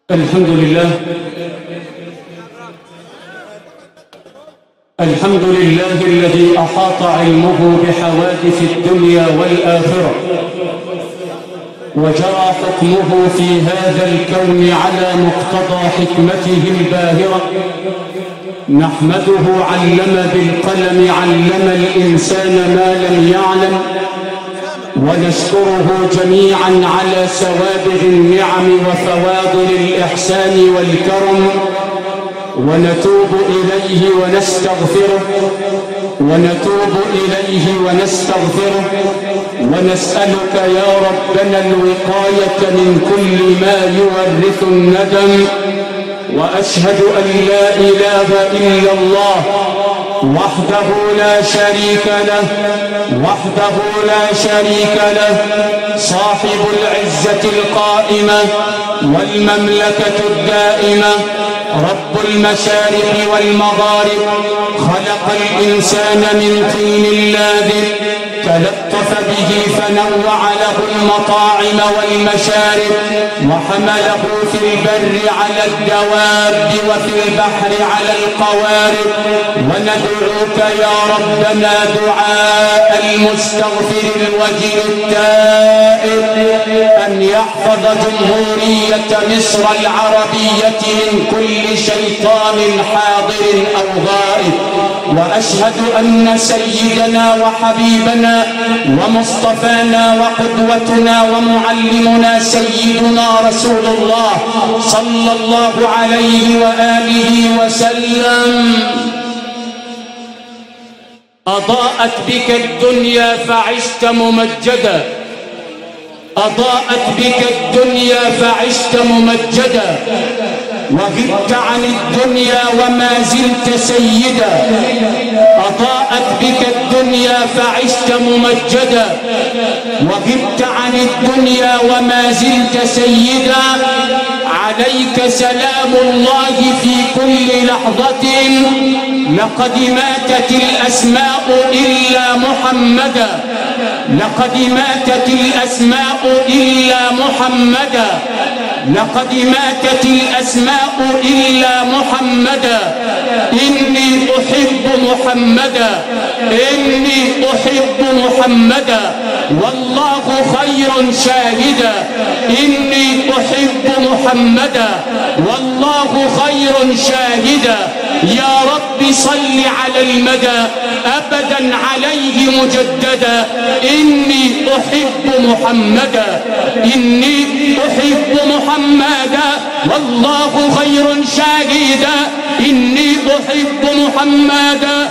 الحمد لله الذي أحاط علمه بحوادث الدنيا والآخرة وجرى حكمه في هذا الكون على مقتضى حكمته الباهرة. نحمده علم بالقلم علم الإنسان ما لم يعلم، ونشكره جميعا على سوابغ النعم وفواضل الإحسان والكرم، ونتوب إليه ونستغفره ونسألك يا ربنا الوقاية من كل ما يورث الندم. وأشهد أن لا إله إلا الله وحده لا شريك له صاحب العزة القائمة والمملكة الدائمة، رب المشارق والمغارب، خلق الإنسان من طين لازب، تلطف به فنوع له المطاعم والمشارب، وحمله في البر على الدواب وفي البحر على القوارب. وندعوك يا ربنا دعاء المستغفر الوجل التائب أن يحفظ جمهورية مصر العربية من كل شيطان حاضر أو غائب. وأشهد أن سيدنا وحبيبنا ومصطفانا وقدوتنا ومعلمنا سيدنا رسول الله صلى الله عليه وآله وسلم أضاءت بك الدنيا فعشت ممجدا، وغبت عن الدنيا وما زلت سيدا. أضاءت بك الدنيا فعشت ممجدا، وغبت عن الدنيا وما زلت سيدا. عليك سلام الله في كل لحظة. لقد ماتت الأسماء إلا محمدا، إني أحب محمدا والله خير شاهدا. يا رب صل على المدى أبدا عليه مجددا. إني أحب محمدا والله خير شاهدا. إني أحب محمدا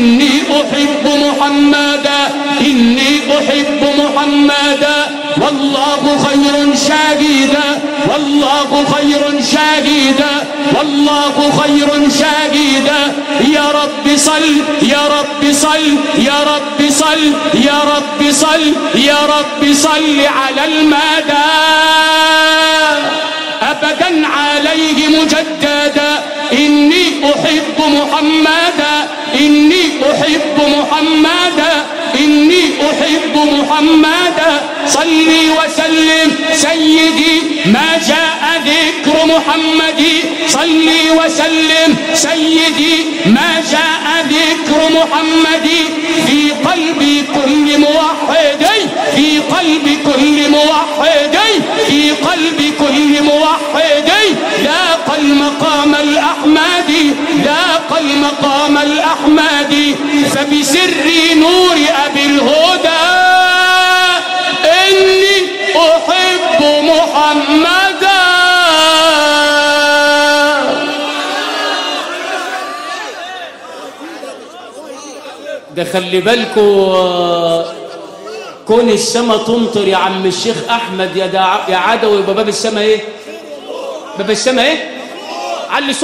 والله خير شاهدا. يا رب صل على المدى أبدا عليه مجددا. إني أحب محمدا صلي وسلم سيدي ما جاء ذكر محمد. في قلب كل موحد ذاق المقام الأحمدي. فبسر نور أبي الهدى إني أحب محمدا. ده خلي بالكوا كون السما تمطر يا عم الشيخ أحمد يا عدوي. يبقى باب السما إيه؟ علي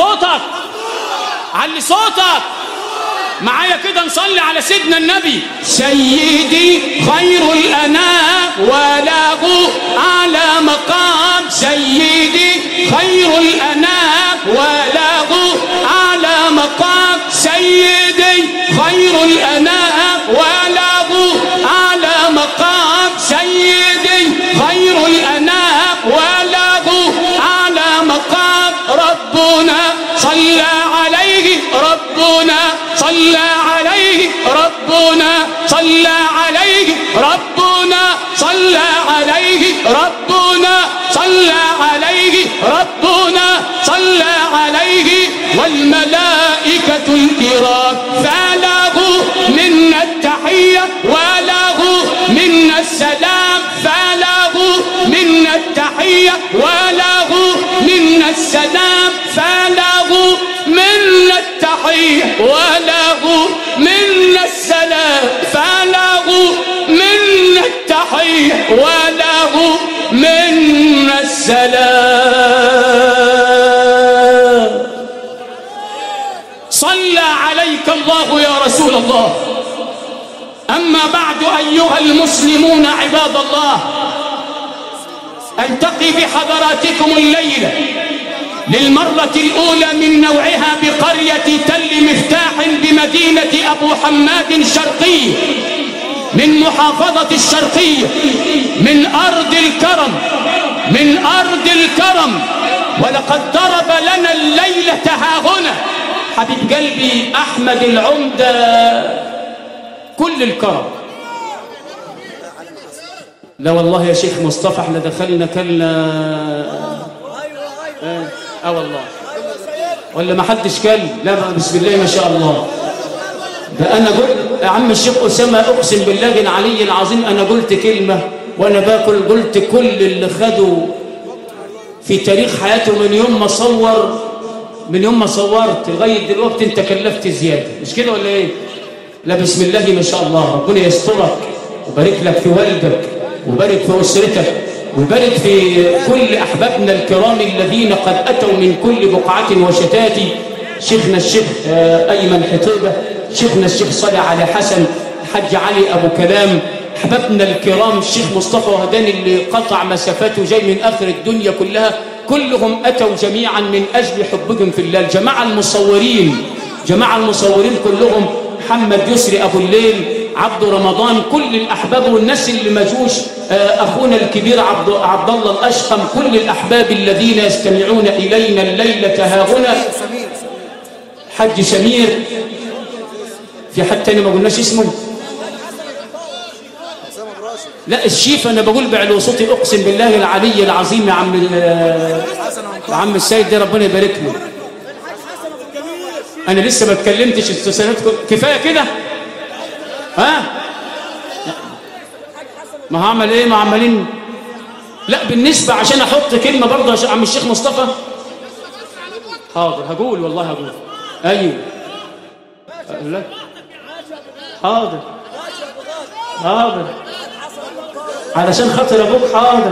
صوتك معايا كده. نصلي على سيدنا النبي. سيدي خير الأنام وله أعلى مقام. سيدي خير الأنام وله أعلى مقام. سيدي خير الأنام وله أعلى مقام. سيدي خير الأنام وله أعلى مقام. ربنا صلى عليه ربنا صلى عليه ربنا صلى عليه ربنا صلى عليه ربنا صلى عليه والملائكة الكرام فله منا التحية وله منا السلام فله منا التحية وله منا السلام فله منا التحية وله منا السلام فله منا التحية وله منا السلام. صلى عليك الله يا رسول الله. أما بعد أيها المسلمون عباد الله، ألتقي بحضراتكم الليلة للمرة الأولى من نوعها بقرية تل مفتاح بمدينة أبو حماد الشرقية من محافظة الشرقية، من أرض الكرم، من أرض الكرم. ولقد ضرب لنا الليلة هاهنا حبيب قلبي أحمد العمدة كل الكرم. لا والله يا شيخ مصطفى احنا دخلنا كلنا والله ولا ما حدش كل. لا بسم الله ما شاء الله. ده انا قلت يا عم الشيخ اسامه اقسم بالله العلي العظيم انا قلت كلمه وانا باكل، قلت كل اللي خدوا في تاريخ حياته من يوم ما صورت لغايه دلوقتي انت كلفت زياده، مش كده ولا ايه؟ لا بسم الله ما شاء الله. ربنا يسترك وبارك لك في والدك وبارك في اسرتك وبارك في كل احبابنا الكرام الذين قد اتوا من كل بقعه وشتات. شيخنا الشيخ ايمن حطيبه، شيخنا الشيخ صالح علي حسن، الحاج علي ابو كلام، احبابنا الكرام الشيخ مصطفى وهداني اللي قطع مسافاته جاي من اخر الدنيا كلها، كلهم اتوا جميعا من اجل حبهم في الله. جماعه المصورين كلهم، محمد يسري ابو الليل، عبد رمضان، كل الاحباب والناس اللي ما جوش، اخونا الكبير عبد الله الاشقم، كل الاحباب الذين يستمعون الينا الليله هاهنا. حج سمير، في حد تاني ما قلناش اسمه؟ لا الشيف انا بقول بعلو صوتي اقسم بالله العلي العظيم يا عم السيد ده ربنا يبارك له. انا لسه ما اتكلمتش استاذناتكم كفايه كده. ها ما هعمل ايه؟ ما عمالين. لا بالنسبه عشان احط كلمه برضه يا عم الشيخ مصطفى. حاضر هقول والله هقول. ايوه لا حاضر علشان خاطر ابوك.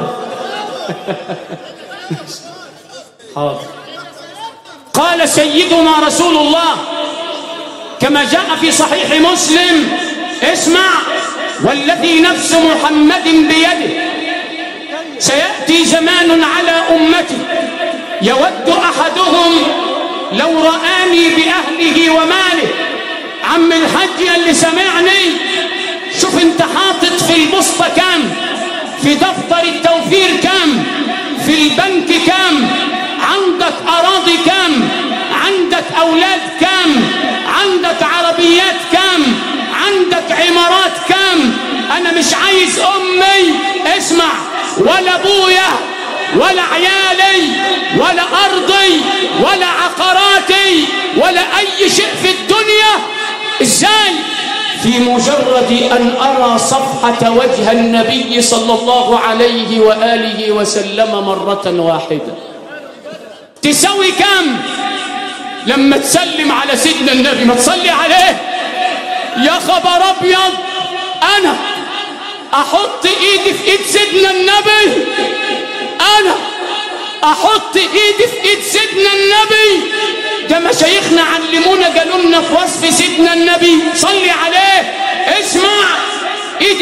حاضر. قال سيدنا رسول الله كما جاء في صحيح مسلم، اسمع: والذي نفس محمد بيده سيأتي زمان على أمتي يود أحدهم لو رآني بأهله وماله. عم الحج اللي سمعني، شوف انت حاطط في البسطة كام، في دفتر التوفير كام، في البنك كام، عندك أراضي كام، عندك أولاد كام، عندك عربيات كام، عندك عمارات كام. أنا مش عايز أمي اسمع ولا أبويا ولا عيالي ولا أرضي ولا عقاراتي ولا أي شيء في الدنيا. إزاي؟ في مجرد أن أرى صفحة وجه النبي صلى الله عليه وآله وسلم مرة واحدة. تسوي كم لما تسلم على سيدنا النبي؟ ما تصلي عليه. يا خبر أبيض، أنا أحط إيدي في إيد سيدنا النبي، أنا أحط إيدي في إيد سيدنا النبي. ده مشايخنا علمونا قالوا لنا في وصف سيدنا النبي صلي عليه. اسمع، إيد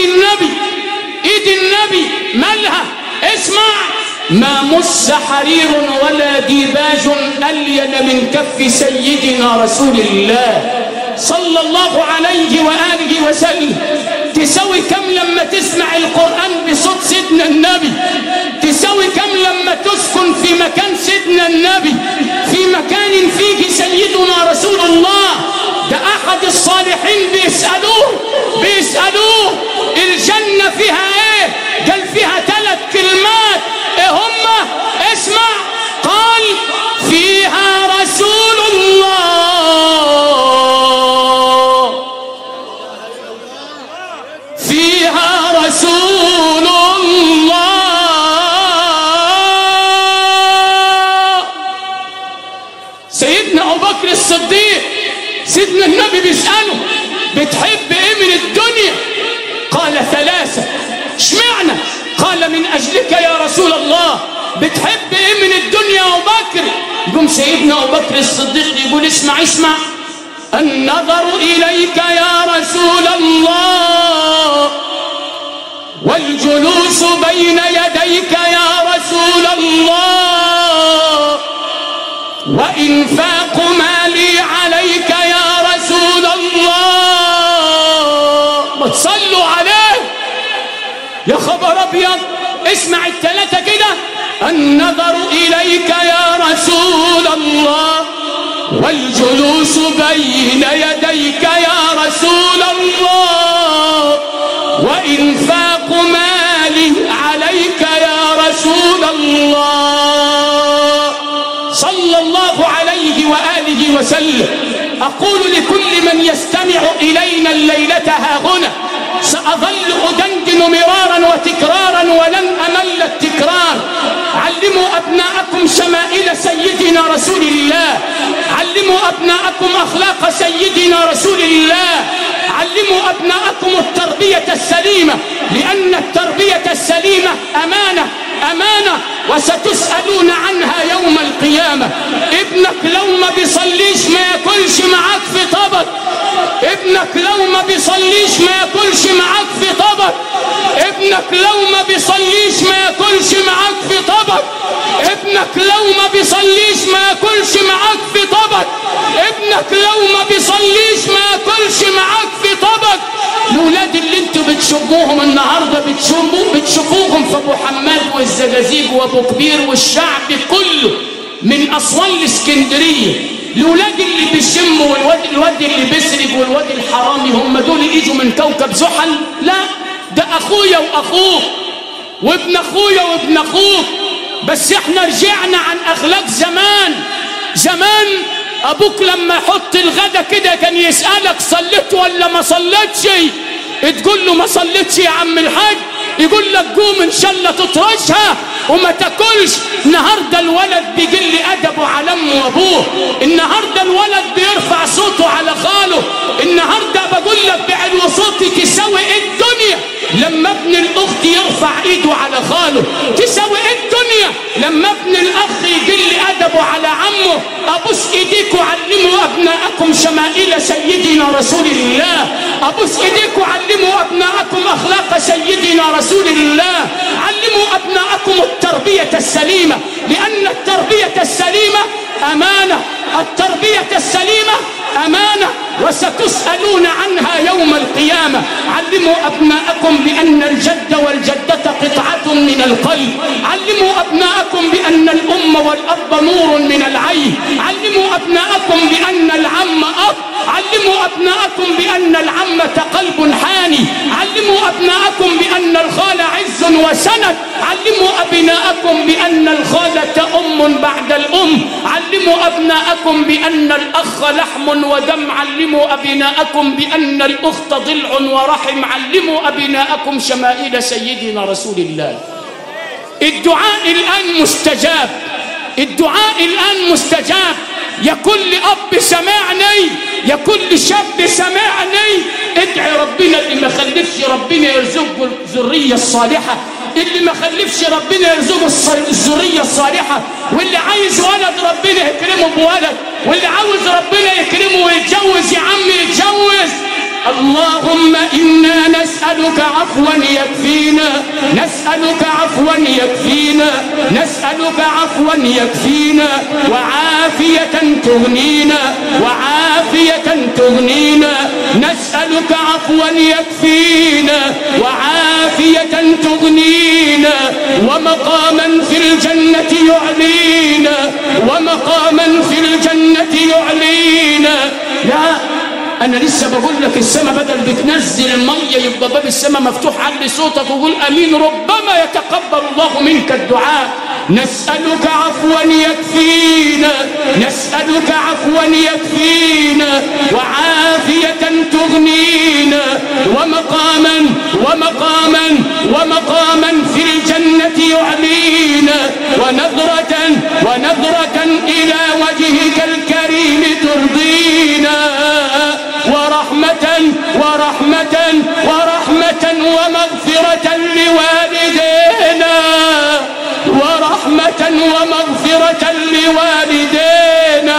النبي مالها؟ اسمع: ما مس حرير ولا ديباج ألين من كف سيدنا رسول الله صلى الله عليه وآله وسلم. تسوي كم لما تسمع القرآن بصوت سيدنا النبي؟ تسوي كم لما تسكن في مكان سيدنا النبي، في مكان فيه سيدنا رسول الله؟ أحد الصالحين بيسألوه الجنة فيها إيه؟ قال فيها 3 كلمات، إيه هما؟ اسمع، قال فيها رسول الله، فيها رسول الله. سيدنا أبو بكر الصديق سيدنا النبي بيسأله بتحب ايه من الدنيا؟ قال 3. اشمعنى؟ قال من أجلك يا رسول الله. بتحب ايه من الدنيا يا أبو بكر؟ يقوم سيدنا أبو بكر الصديق يقول اسمع اسمع، النظر إليك يا رسول الله، والجلوس بين يديك يا رسول الله، وإنفاق مالي عليك يا رسول الله. ما تصلوا عليه يا خبر أبيض. اسمع ال3 كده، النظر إليك يا رسول الله، والجلوس بين يديك يا رسول الله، وإنفاق مالي عليك يا رسول الله صلى الله عليه وآله وسلم. أقول لكل من يستمع إلينا الليلة هاهنا، سأظل أدندن مرارا وتكرارا ولن أمل التكرار. علموا أبناءكم شمائل سيدنا رسول الله، علموا أبناءكم أخلاق سيدنا رسول الله، علموا أبناءكم التربية السليمة، لأن التربية السليمة أمانة وستسألون عنها يوم القيامة. ابنك لو ما بيصليش ما ياكلش معاك في طبق، ابنك لو ما بيصليش ما ياكلش معاك في طبق، ابنك لو ما بيصليش ما ياكلش معاك في طبق، ابنك لو ما بيصليش ما ياكلش معاك في طبق، ابنك لو ما بيصليش ما ياكلش معاك في طبق. الولاد اللي انتوا بتشوفوهم النهارده بتشوفوهم في ابو حماد والزجاجيج وابو كبير والشعب كله من اسوان لاسكندريه. الولاد اللي بيشموا والواد اللي بيسرق والواد الحرامي هم دول يجوا من كوكب زحل؟ لا، ده اخويا واخوك وابن اخويا وابن اخوك. بس احنا رجعنا عن اخلاق زمان. ابوك لما يحط الغدا كده كان يسألك صليت ولا ما صليتش؟ تقول له ما صليتش يا عم الحاج، يقول لك قوم ان شاء الله تطرشها وما تاكلش. النهارده الولد بيقل ادبه على امه وابوه، النهارده الولد بيرفع صوته على خاله، النهارده بقول لك بعلو صوتي تساوي الدنيا لما ابن الاخت يرفع ايده على خاله، تساوي الدنيا لما ابن الاخ يقل ادبه على عمه. ابوس ايديكم علموا ابناءكم شمائل سيدنا رسول الله، ابوس ايديكم علموا ابناءكم اخلاق سيدنا رسول الله، علموا ابناءكم التربيه السليمه، لان التربيه السليمه امانه، التربيه السليمه امانه وستسالون عنها يوم القيامه. علموا ابناءكم بان الجد والجده قطعه من القلب، علموا ابناءكم بان الام والاب نور من العين، علموا ابناءكم بان العم اب، علموا ابناءكم بان العمه قلب حاني، علموا ابناءكم بان الخال عز وسند، علموا ابناءكم بان الخاله ام بعد الام، علموا ابناءكم بان الاخ لحم ودم، علموا ابناءكم بان الاخت ضلع ورحم، علموا ابناءكم شمائل سيدنا رسول الله. الدعاء الان مستجاب، الدعاء الان مستجاب. يا كل اب سمعني، يا كل شاب سمعني، ادعي ربنا اللي ما خلفش ربنا يرزقه الذريه الصالحه، اللي ما خلفش ربنا يرزقه الذريه الصالحه، واللي عايز ولد ربنا يكرمه بولد، واللي عاوز ربنا يكرمه ويتجوز يا عم يتجوز. اللهم إنا نسألك عفوا يكفينا، نسألك عفوا يكفينا، نسألك عفوا يكفينا، وعافية تغنينا، وعافية تغنينا، نسألك عفوا يكفينا، وعافية تغنينا، ومقاما في الجنة يعلينا، ومقاما في الجنة يعلينا. أنا لسه بقول لك السماء بدل بتنزل المية يبقى باب السماء مفتوح. علي صوتك وقول أمين، ربما يتقبل الله منك الدعاء. نسألك عفوا يكفينا، نسألك عفوا يكفينا، وعافية تغنينا، ومقاما في الجنة يعلينا، ونظرة إلى وجهك الكريم ترضينا، ورحمة ومغفرة لوالدينا، ورحمة ومغفرة لوالدينا،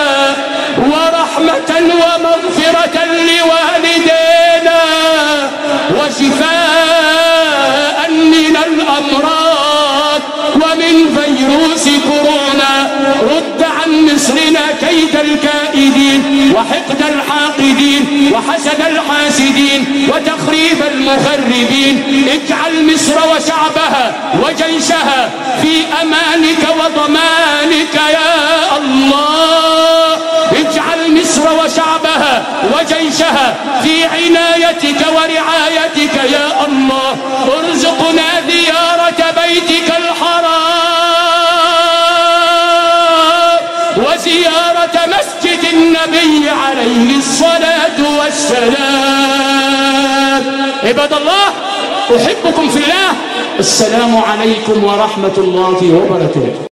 وشفاء من الأمراض ومن فيروس كورونا. رد عن مصرنا كيد الكائدين، وحقد الحاقدين، وحسد الحاسدين، وتخريب المخربين. اجعل مصر وشعبها وجيشها في أمانك وضمانك يا الله. اجعل مصر وشعبها وجيشها في عنايتك ورعايتك يا الله. ارزقنا زيارة بيتك الحرام وزيارة مسجد النبي عليه الصلاة والسلام. عباد الله، أحبكم في الله. السلام عليكم ورحمة الله وبركاته.